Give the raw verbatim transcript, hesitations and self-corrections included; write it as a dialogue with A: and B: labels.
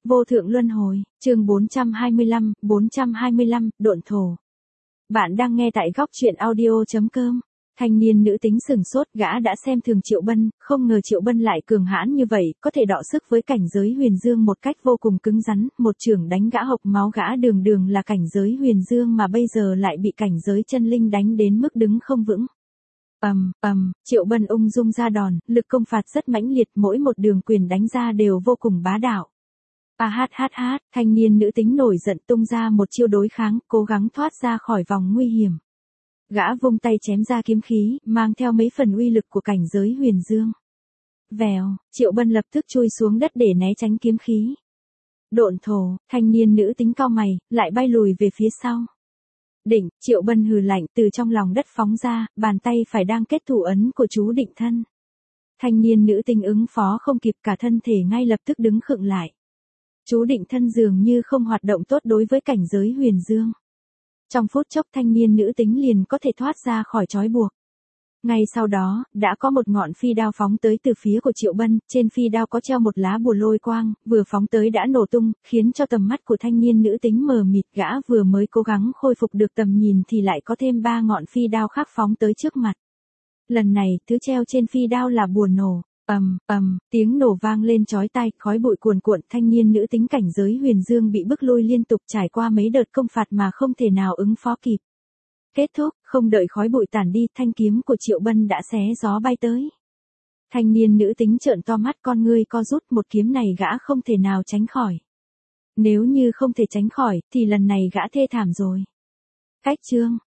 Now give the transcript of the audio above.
A: Vô thượng luân hồi, chương bốn trăm hai mươi lăm, bốn trăm hai mươi lăm, độn thổ. Bạn đang nghe tại góc truyện audio chấm com. Thanh niên nữ tính sừng sốt, gã đã xem thường Triệu Bân, không ngờ Triệu Bân lại cường hãn như vậy, có thể đọ sức với cảnh giới huyền dương một cách vô cùng cứng rắn, một chưởng đánh gã hộc máu, gã đường đường là cảnh giới huyền dương mà bây giờ lại bị cảnh giới chân linh đánh đến mức đứng không vững. Ầm, ầm, Triệu Bân ung dung ra đòn, lực công phạt rất mãnh liệt, mỗi một đường quyền đánh ra đều vô cùng bá đạo. A hát hát hát, thanh niên nữ tính nổi giận tung ra một chiêu đối kháng, cố gắng thoát ra khỏi vòng nguy hiểm. Gã vung tay chém ra kiếm khí, mang theo mấy phần uy lực của cảnh giới huyền dương. Vèo, Triệu Bân lập tức chui xuống đất để né tránh kiếm khí. Độn thổ, thanh niên nữ tính cau mày, lại bay lùi về phía sau. Định, Triệu Bân hừ lạnh từ trong lòng đất phóng ra, bàn tay phải đang kết thủ ấn của chú định thân. Thanh niên nữ tính ứng phó không kịp, cả thân thể ngay lập tức đứng khựng lại. Chú định thân dường như không hoạt động tốt đối với cảnh giới huyền dương. Trong phút chốc thanh niên nữ tính liền có thể thoát ra khỏi trói buộc. Ngay sau đó, đã có một ngọn phi đao phóng tới từ phía của Triệu Bân, trên phi đao có treo một lá bùa lôi quang, vừa phóng tới đã nổ tung, khiến cho tầm mắt của thanh niên nữ tính mờ mịt, gã vừa mới cố gắng khôi phục được tầm nhìn thì lại có thêm ba ngọn phi đao khác phóng tới trước mặt. Lần này, thứ treo trên phi đao là bùa nổ. Ầm, ầm, tiếng nổ vang lên chói tai, khói bụi cuồn cuộn, thanh niên nữ tính cảnh giới huyền dương bị bức lui liên tục, trải qua mấy đợt công phạt mà không thể nào ứng phó kịp. Kết thúc, không đợi khói bụi tản đi, thanh kiếm của Triệu Bân đã xé gió bay tới. Thanh niên nữ tính trợn to mắt, con ngươi co rút, một kiếm này gã không thể nào tránh khỏi. Nếu như không thể tránh khỏi, thì lần này gã thê thảm rồi. Cách chương,